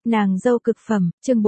Nàng dâu cực phẩm, chương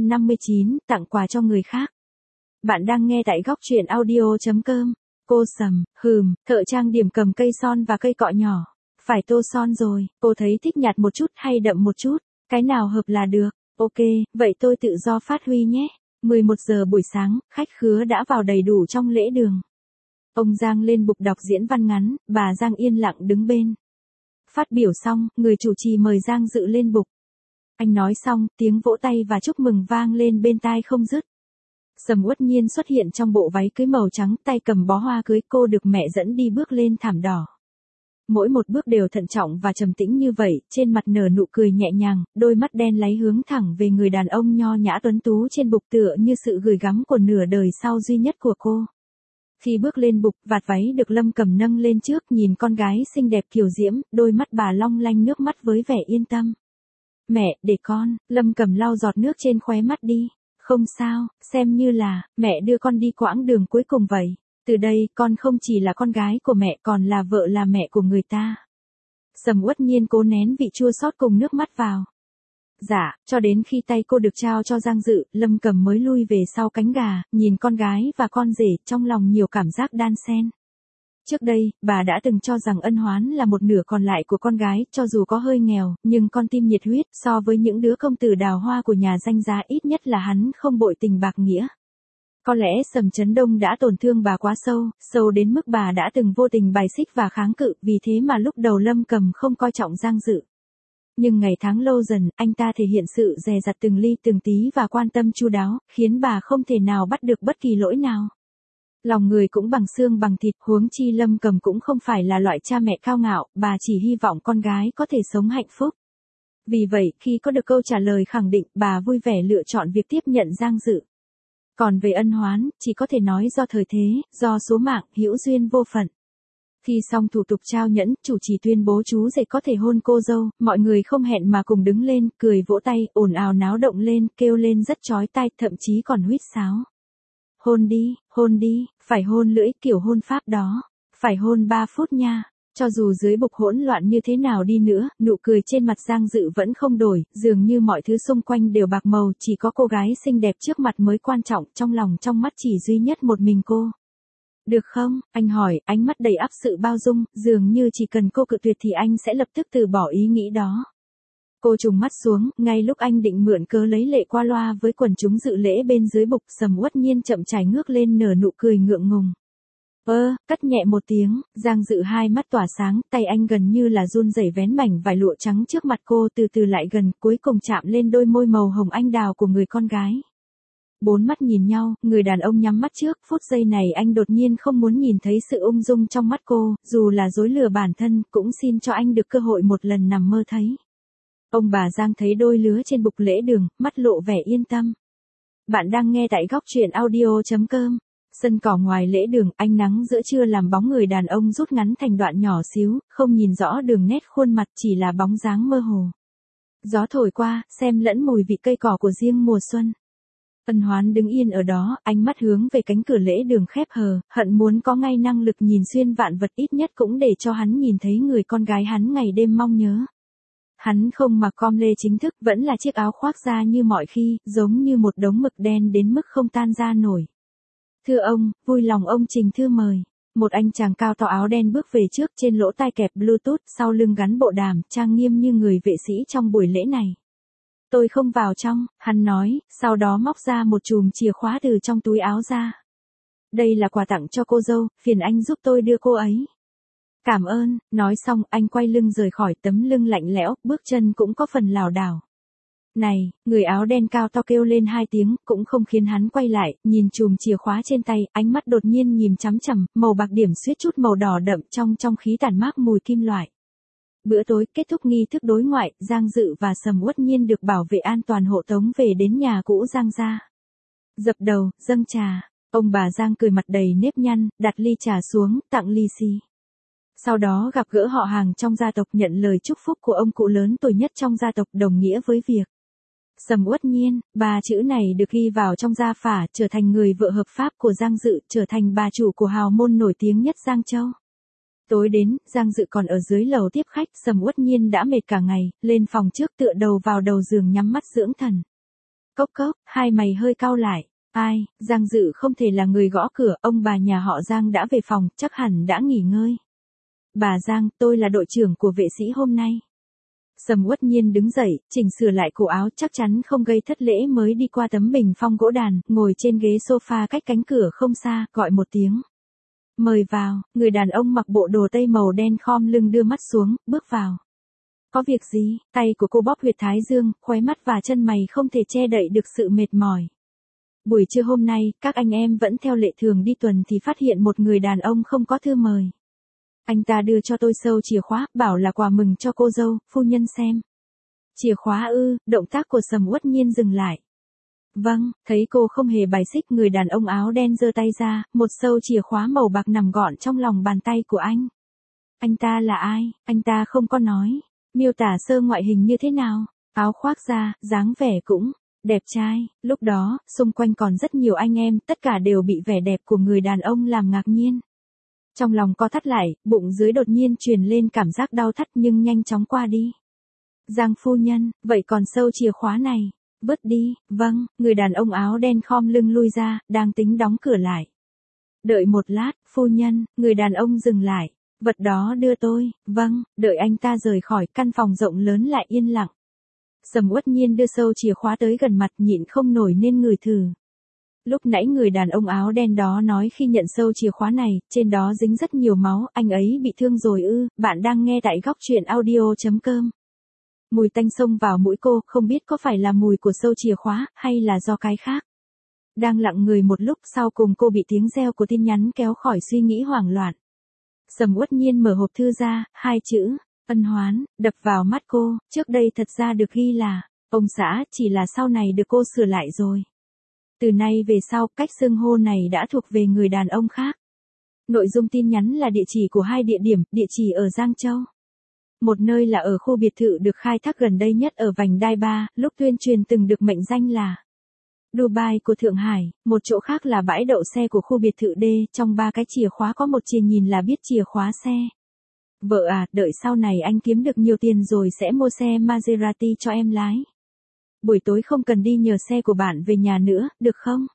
459, tặng quà cho người khác. Bạn đang nghe tại góc truyện audio.com. Cô Sầm, thợ trang điểm cầm cây son và cây cọ nhỏ. Phải tô son rồi, cô thấy thích nhạt một chút hay đậm một chút, cái nào hợp là được. Ok, vậy tôi tự do phát huy nhé. 11 giờ buổi sáng, khách khứa đã vào đầy đủ trong lễ đường. Ông Giang lên bục đọc diễn văn ngắn, bà Giang yên lặng đứng bên. Phát biểu xong, người chủ trì mời Giang Dự lên bục. Anh nói xong, tiếng vỗ tay và chúc mừng vang lên bên tai không dứt. Sầm Uất Nhiên xuất hiện trong bộ váy cưới màu trắng, tay cầm bó hoa cưới, cô được mẹ dẫn đi bước lên thảm đỏ. Mỗi một bước đều thận trọng và trầm tĩnh như vậy, trên mặt nở nụ cười nhẹ nhàng, đôi mắt đen láy hướng thẳng về người đàn ông nho nhã tuấn tú trên bục tựa như sự gửi gắm của nửa đời sau duy nhất của cô. Khi bước lên bục, vạt váy được Lâm Cầm nâng lên trước, nhìn con gái xinh đẹp kiều diễm, đôi mắt bà long lanh nước mắt với vẻ yên tâm. Mẹ, để con, Lâm Cầm lau giọt nước trên khóe mắt đi. Không sao, xem như là, mẹ đưa con đi quãng đường cuối cùng vậy. Từ đây, con không chỉ là con gái của mẹ còn là vợ là mẹ của người ta. Sầm Uất Nhiên cố nén vị chua xót cùng nước mắt vào. Dạ, cho đến khi tay cô được trao cho Giang Dự, Lâm Cầm mới lui về sau cánh gà, nhìn con gái và con rể, trong lòng nhiều cảm giác đan xen. Trước đây, bà đã từng cho rằng Ân Hoán là một nửa còn lại của con gái, cho dù có hơi nghèo, nhưng con tim nhiệt huyết, so với những đứa công tử đào hoa của nhà danh giá ít nhất là hắn không bội tình bạc nghĩa. Có lẽ Sầm Chấn Đông đã tổn thương bà quá sâu đến mức bà đã từng vô tình bài xích và kháng cự, vì thế mà lúc đầu Lâm Cầm không coi trọng Giang Dự. Nhưng ngày tháng lâu dần, anh ta thể hiện sự dè dặt từng ly từng tí và quan tâm chu đáo, khiến bà không thể nào bắt được bất kỳ lỗi nào. Lòng người cũng bằng xương bằng thịt, huống chi Lâm Cầm cũng không phải là loại cha mẹ cao ngạo, bà chỉ hy vọng con gái có thể sống hạnh phúc. Vì vậy, khi có được câu trả lời khẳng định, bà vui vẻ lựa chọn việc tiếp nhận Giang Dự. Còn về Ân Hoán, chỉ có thể nói do thời thế, do số mạng, hữu duyên vô phận. Khi xong thủ tục trao nhẫn, chủ trì tuyên bố chú rể có thể hôn cô dâu, mọi người không hẹn mà cùng đứng lên, cười vỗ tay, ồn ào náo động lên, kêu lên rất chói tai, thậm chí còn huýt sáo. Hôn đi, phải hôn lưỡi, kiểu hôn pháp đó. Phải hôn 3 phút nha. Cho dù dưới bục hỗn loạn như thế nào đi nữa, nụ cười trên mặt Giang Dự vẫn không đổi, dường như mọi thứ xung quanh đều bạc màu, chỉ có cô gái xinh đẹp trước mặt mới quan trọng, trong lòng trong mắt chỉ duy nhất một mình cô. Được không? Anh hỏi, ánh mắt đầy ắp sự bao dung, dường như chỉ cần cô cự tuyệt thì anh sẽ lập tức từ bỏ ý nghĩ đó. Cô trùng mắt xuống, ngay lúc anh định mượn cớ lấy lệ qua loa với quần chúng dự lễ bên dưới bục, Sầm Uất Nhiên chậm chải ngước lên nở nụ cười ngượng ngùng. Cất nhẹ một tiếng, Giang Dự hai mắt tỏa sáng, tay anh gần như là run rẩy vén mảnh vải lụa trắng trước mặt cô, từ từ lại gần, cuối cùng chạm lên đôi môi màu hồng anh đào của người con gái. Bốn mắt nhìn nhau, người đàn ông nhắm mắt trước, phút giây này anh đột nhiên không muốn nhìn thấy sự ung dung trong mắt cô, dù là dối lừa bản thân, cũng xin cho anh được cơ hội một lần nằm mơ thấy. Ông bà Giang thấy đôi lứa trên bục lễ đường, mắt lộ vẻ yên tâm. Bạn đang nghe tại góc truyện audio.com. Sân cỏ ngoài lễ đường, ánh nắng giữa trưa làm bóng người đàn ông rút ngắn thành đoạn nhỏ xíu, không nhìn rõ đường nét khuôn mặt, chỉ là bóng dáng mơ hồ. Gió thổi qua, xen lẫn mùi vị cây cỏ của riêng mùa xuân. Ân Hoán đứng yên ở đó, ánh mắt hướng về cánh cửa lễ đường khép hờ, hận muốn có ngay năng lực nhìn xuyên vạn vật, ít nhất cũng để cho hắn nhìn thấy người con gái hắn ngày đêm mong nhớ. Hắn không mặc com lê chính thức, vẫn là chiếc áo khoác da như mọi khi, giống như một đống mực đen đến mức không tan ra nổi. Thưa ông, vui lòng ông trình thư mời. Một anh chàng cao to áo đen bước về trước, trên lỗ tai kẹp Bluetooth, sau lưng gắn bộ đàm, trang nghiêm như người vệ sĩ trong buổi lễ này. Tôi không vào trong, hắn nói, sau đó móc ra một chùm chìa khóa từ trong túi áo ra. Đây là quà tặng cho cô dâu, phiền anh giúp tôi đưa cô ấy. Cảm ơn, nói xong, anh quay lưng rời khỏi, tấm lưng lạnh lẽo, bước chân cũng có phần lảo đảo. Này, người áo đen cao to kêu lên 2 tiếng, cũng không khiến hắn quay lại, nhìn chùm chìa khóa trên tay, ánh mắt đột nhiên nhìn chằm chằm, màu bạc điểm suýt chút màu đỏ đậm trong khí tản mát mùi kim loại. Bữa tối kết thúc nghi thức đối ngoại, Giang Dự và Sầm Uất Nhiên được bảo vệ an toàn hộ tống về đến nhà cũ Giang gia. Dập đầu, dâng trà, ông bà Giang cười mặt đầy nếp nhăn, đặt ly trà xuống, tặng lì xì. Sau đó gặp gỡ họ hàng trong gia tộc, nhận lời chúc phúc của ông cụ lớn tuổi nhất trong gia tộc, đồng nghĩa với việc Sầm Uất Nhiên, 3 chữ này được ghi vào trong gia phả, trở thành người vợ hợp pháp của Giang Dự, trở thành bà chủ của hào môn nổi tiếng nhất Giang Châu. Tối đến, Giang Dự còn ở dưới lầu tiếp khách, Sầm Uất Nhiên đã mệt cả ngày, lên phòng trước tựa đầu vào đầu giường nhắm mắt dưỡng thần. Cốc cốc, hai mày hơi cau lại. Ai, Giang Dự không thể là người gõ cửa, ông bà nhà họ Giang đã về phòng, chắc hẳn đã nghỉ ngơi. Bà Giang, tôi là đội trưởng của vệ sĩ hôm nay. Sầm Uất Nhiên đứng dậy, chỉnh sửa lại cổ áo, chắc chắn không gây thất lễ mới đi qua tấm bình phong gỗ đàn, ngồi trên ghế sofa cách cánh cửa không xa, gọi một tiếng. Mời vào, người đàn ông mặc bộ đồ tây màu đen khom lưng đưa mắt xuống, bước vào. Có việc gì? Tay của cô bóp huyệt thái dương, khóe mắt và chân mày không thể che đậy được sự mệt mỏi. Buổi trưa hôm nay, các anh em vẫn theo lệ thường đi tuần thì phát hiện một người đàn ông không có thư mời. Anh ta đưa cho tôi sâu chìa khóa, bảo là quà mừng cho cô dâu, phu nhân xem. Chìa khóa ư? Động tác của Sầm Uất Nhiên dừng lại. Vâng, thấy cô không hề bài xích, người đàn ông áo đen giơ tay ra, một sâu chìa khóa màu bạc nằm gọn trong lòng bàn tay của anh. Anh ta là ai? Anh ta không có nói. Miêu tả sơ ngoại hình như thế nào? Áo khoác da, dáng vẻ cũng đẹp trai. Lúc đó, xung quanh còn rất nhiều anh em, tất cả đều bị vẻ đẹp của người đàn ông làm ngạc nhiên. Trong lòng co thắt lại, bụng dưới đột nhiên truyền lên cảm giác đau thắt nhưng nhanh chóng qua đi. Giang phu nhân, vậy còn sâu chìa khóa này? Vứt đi. Vâng, người đàn ông áo đen khom lưng lui ra, đang tính đóng cửa lại. Đợi một lát, phu nhân, người đàn ông dừng lại. Vật đó đưa tôi. Vâng, đợi anh ta rời khỏi, căn phòng rộng lớn lại yên lặng. Sầm Uất Nhiên đưa sâu chìa khóa tới gần mặt, nhịn không nổi nên ngửi thử. Lúc nãy người đàn ông áo đen đó nói khi nhận sâu chìa khóa này, trên đó dính rất nhiều máu, anh ấy bị thương rồi ư? Bạn đang nghe tại góc truyện audio.com. Mùi tanh xông vào mũi cô, không biết có phải là mùi của sâu chìa khóa, hay là do cái khác. Đang lặng người một lúc, sau cùng cô bị tiếng reo của tin nhắn kéo khỏi suy nghĩ hoảng loạn. Sầm Uất Nhiên mở hộp thư ra, hai chữ, ân hoán, đập vào mắt cô, trước đây thật ra được ghi là, ông xã, chỉ là sau này được cô sửa lại rồi. Từ nay về sau, cách xưng hô này đã thuộc về người đàn ông khác. Nội dung tin nhắn là địa chỉ của hai địa điểm, địa chỉ ở Giang Châu. Một nơi là ở khu biệt thự được khai thác gần đây nhất ở vành đai 3, lúc tuyên truyền từng được mệnh danh là Dubai của Thượng Hải, một chỗ khác là bãi đậu xe của khu biệt thự D, trong ba cái chìa khóa có một chìa nhìn là biết chìa khóa xe. Vợ à, đợi sau này anh kiếm được nhiều tiền rồi sẽ mua xe Maserati cho em lái. Buổi tối không cần đi nhờ xe của bạn về nhà nữa, được không?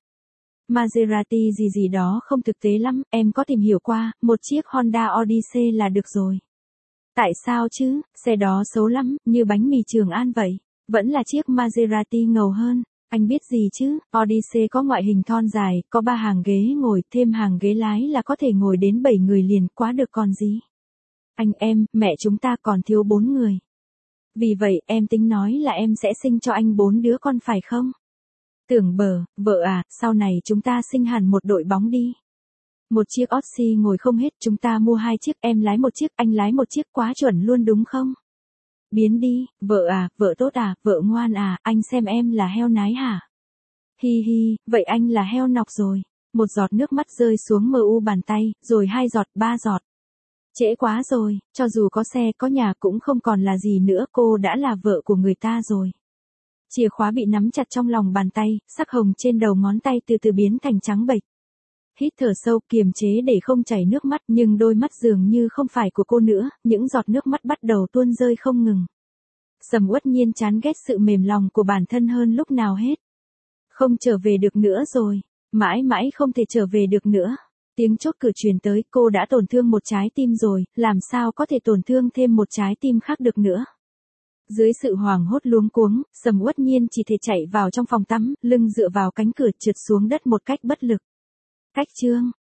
Maserati gì gì đó không thực tế lắm, em có tìm hiểu qua, một chiếc Honda Odyssey là được rồi. Tại sao chứ, xe đó xấu lắm, như bánh mì Trường An vậy. Vẫn là chiếc Maserati ngầu hơn. Anh biết gì chứ, Odyssey có ngoại hình thon dài, có 3 hàng ghế ngồi, thêm hàng ghế lái là có thể ngồi đến 7 người liền, quá được còn gì. Anh em, mẹ chúng ta còn thiếu 4 người. Vì vậy, em tính nói là em sẽ sinh cho anh 4 đứa con phải không? Tưởng bờ, vợ à, sau này chúng ta sinh hẳn một đội bóng đi. Một chiếc Odyssey ngồi không hết, chúng ta mua 2 chiếc, em lái một chiếc, anh lái một chiếc, quá chuẩn luôn đúng không? Biến đi, vợ à, vợ tốt à, vợ ngoan à, anh xem em là heo nái hả? Hi hi, vậy anh là heo nọc rồi. Một giọt nước mắt rơi xuống mờ u bàn tay, rồi 2 giọt, 3 giọt. Trễ quá rồi, cho dù có xe có nhà cũng không còn là gì nữa, cô đã là vợ của người ta rồi. Chìa khóa bị nắm chặt trong lòng bàn tay, sắc hồng trên đầu ngón tay từ từ biến thành trắng bệch. Hít thở sâu, kiềm chế để không chảy nước mắt, nhưng đôi mắt dường như không phải của cô nữa, những giọt nước mắt bắt đầu tuôn rơi không ngừng. Sầm Uất Nhiên chán ghét sự mềm lòng của bản thân hơn lúc nào hết. Không trở về được nữa rồi, mãi mãi không thể trở về được nữa. Tiếng chốt cửa truyền tới, cô đã tổn thương một trái tim rồi, làm sao có thể tổn thương thêm một trái tim khác được nữa. Dưới sự hoảng hốt luống cuống, Sầm Uất Nhiên chỉ thể chạy vào trong phòng tắm, lưng dựa vào cánh cửa trượt xuống đất một cách bất lực. Cách chương